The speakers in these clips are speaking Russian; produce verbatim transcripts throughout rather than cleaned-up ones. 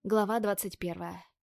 Глава двадцать первая.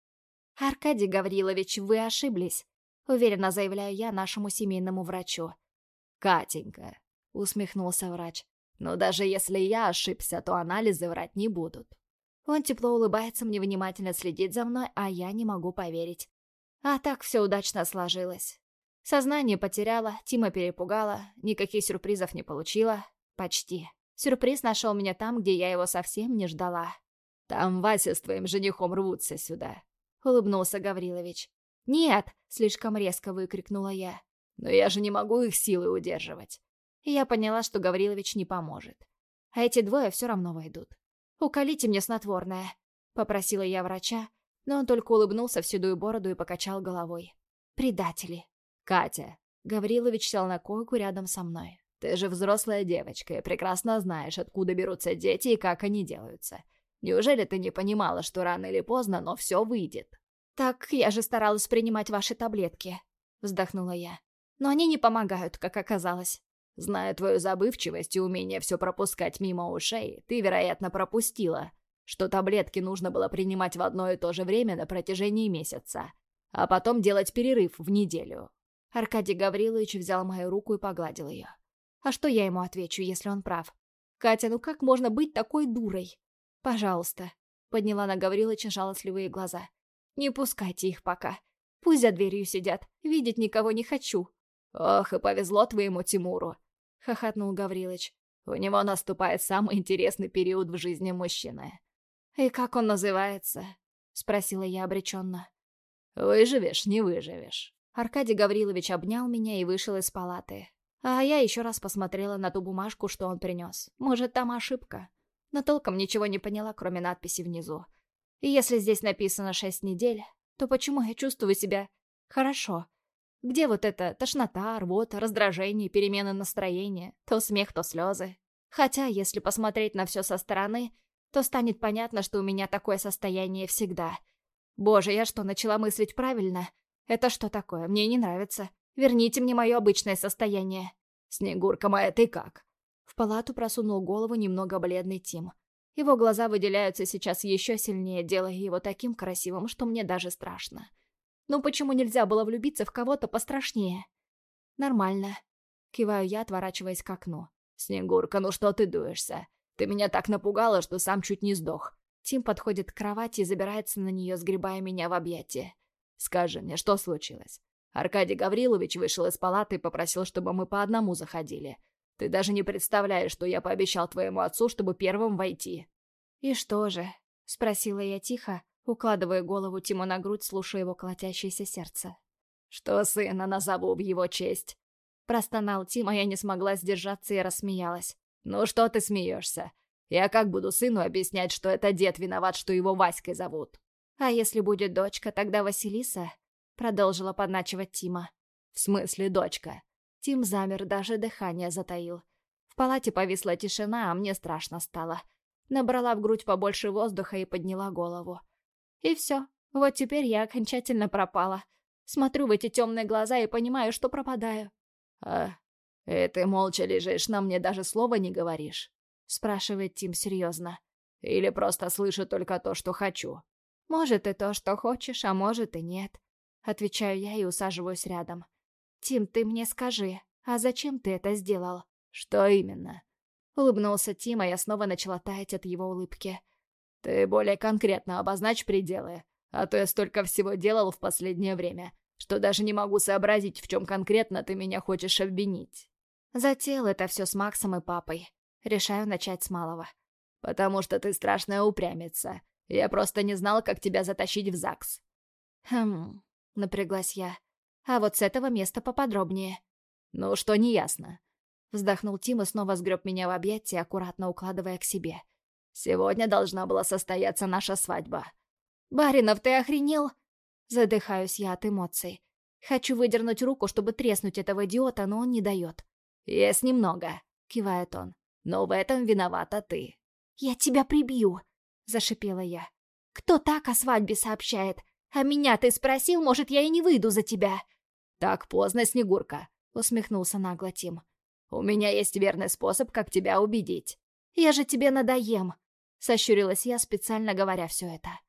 «Аркадий Гаврилович, вы ошиблись», — уверенно заявляю я нашему семейному врачу. «Катенька», — усмехнулся врач, — «но даже если я ошибся, то анализы врать не будут». Он тепло улыбается, мне внимательно следит за мной, а я не могу поверить. А так все удачно сложилось. Сознание потеряла, Тима перепугала, никаких сюрпризов не получила. Почти. Сюрприз нашел меня там, где я его совсем не ждала. «Там Вася с твоим женихом рвутся сюда», — улыбнулся Гаврилович. «Нет!» — слишком резко выкрикнула я. «Но я же не могу их силой удерживать». И я поняла, что Гаврилович не поможет. А эти двое все равно войдут. «Уколите мне снотворное», — попросила я врача, но он только улыбнулся в седую бороду и покачал головой. «Предатели». «Катя», — Гаврилович сел на койку рядом со мной. «Ты же взрослая девочка и прекрасно знаешь, откуда берутся дети и как они делаются. Неужели ты не понимала, что рано или поздно, но все выйдет?» «Так я же старалась принимать ваши таблетки», — вздохнула я. «Но они не помогают, как оказалось». «Зная твою забывчивость и умение все пропускать мимо ушей, ты, вероятно, пропустила, что таблетки нужно было принимать в одно и то же время на протяжении месяца, а потом делать перерыв в неделю». Аркадий Гаврилович взял мою руку и погладил ее. «А что я ему отвечу, если он прав? Катя, ну как можно быть такой дурой?» «Пожалуйста», — подняла на Гавриловича жалостливые глаза. «Не пускайте их пока. Пусть за дверью сидят. Видеть никого не хочу». «Ох, и повезло твоему Тимуру», — хохотнул Гаврилыч. «У него наступает самый интересный период в жизни мужчины». «И как он называется?» — спросила я обреченно. «Выживешь, не выживешь». Аркадий Гаврилович обнял меня и вышел из палаты. А я еще раз посмотрела на ту бумажку, что он принес. Может, там ошибка? Но толком ничего не поняла, кроме надписи внизу. И если здесь написано шесть недель, то почему я чувствую себя хорошо? Где вот это тошнота, рвота, раздражение, перемены настроения, то смех, то слезы? Хотя, если посмотреть на все со стороны, то станет понятно, что у меня такое состояние всегда. Боже, я что, начала мыслить правильно? Это что такое? Мне не нравится. Верните мне мое обычное состояние. «Снегурка моя, ты как?» В палату просунул голову немного бледный Тим. Его глаза выделяются сейчас еще сильнее, делая его таким красивым, что мне даже страшно. Ну почему нельзя было влюбиться в кого-то пострашнее? Нормально. Киваю я, отворачиваясь к окну. «Снегурка, ну что ты дуешься? Ты меня так напугала, что сам чуть не сдох». Тим подходит к кровати и забирается на нее, сгребая меня в объятия. «Скажи мне, что случилось? Аркадий Гаврилович вышел из палаты и попросил, чтобы мы по одному заходили. Ты даже не представляешь, что я пообещал твоему отцу, чтобы первым войти». «И что же?» — спросила я тихо, укладывая голову Тиму на грудь, слушая его колотящееся сердце. «Что сына назову в его честь?» Простонал Тим, а я не смогла сдержаться и рассмеялась. «Ну что ты смеешься? Я как буду сыну объяснять, что это дед виноват, что его Васькой зовут?» «А если будет дочка, тогда Василиса?» Продолжила подначивать Тима. «В смысле дочка?» Тим замер, даже дыхание затаил. В палате повисла тишина, а мне страшно стало. Набрала в грудь побольше воздуха и подняла голову. И все. Вот теперь я окончательно пропала. Смотрю в эти темные глаза и понимаю, что пропадаю. «А, и ты молча лежишь, на мне даже слова не говоришь?» Спрашивает Тим серьезно. «Или просто слышу только то, что хочу?» «Может и то, что хочешь, а может и нет». Отвечаю я и усаживаюсь рядом. «Тим, ты мне скажи, а зачем ты это сделал?» «Что именно?» Улыбнулся Тим, а я снова начала таять от его улыбки. «Ты более конкретно обозначь пределы, а то я столько всего делал в последнее время, что даже не могу сообразить, в чем конкретно ты меня хочешь обвинить». Затеял это все с Максом и папой. Решаю начать с малого. «Потому что ты страшная упрямица. Я просто не знал, как тебя затащить в ЗАГС». «Хм...» — напряглась я. «А вот с этого места поподробнее». «Ну, что неясно?» Вздохнул Тим и снова сгреб меня в объятия, аккуратно укладывая к себе. «Сегодня должна была состояться наша свадьба». «Баринов, ты охренел?» Задыхаюсь я от эмоций. Хочу выдернуть руку, чтобы треснуть этого идиота, но он не дает. «Есть немного», — кивает он. «Но в этом виновата ты». «Я тебя прибью!» — зашипела я. «Кто так о свадьбе сообщает? А меня ты спросил, может, я и не выйду за тебя?» «Так поздно, Снегурка», — усмехнулся нагло Тим. «У меня есть верный способ, как тебя убедить». «Я же тебе надоем!» — сощурилась я, специально говоря все это.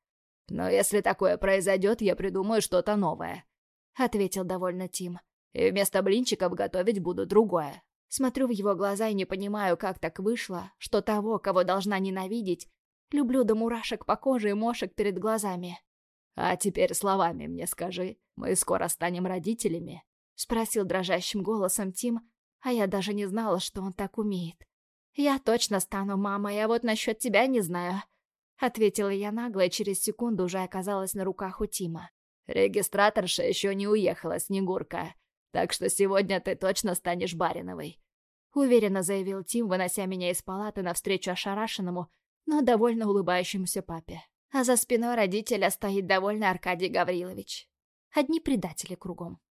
«Но если такое произойдет, я придумаю что-то новое», — ответил довольно Тим. «И вместо блинчиков готовить буду другое». Смотрю в его глаза и не понимаю, как так вышло, что того, кого должна ненавидеть, люблю до мурашек по коже и мошек перед глазами. «А теперь словами мне скажи, мы скоро станем родителями?» — спросил дрожащим голосом Тим, а я даже не знала, что он так умеет. «Я точно стану мамой, а вот насчет тебя не знаю», — ответила я нагло и через секунду уже оказалась на руках у Тима. «Регистраторша еще не уехала, Снегурка, так что сегодня ты точно станешь Бариновой», — уверенно заявил Тим, вынося меня из палаты навстречу ошарашенному, но довольно улыбающемуся папе. А за спиной родителя стоит довольный Аркадий Гаврилович. Одни предатели кругом.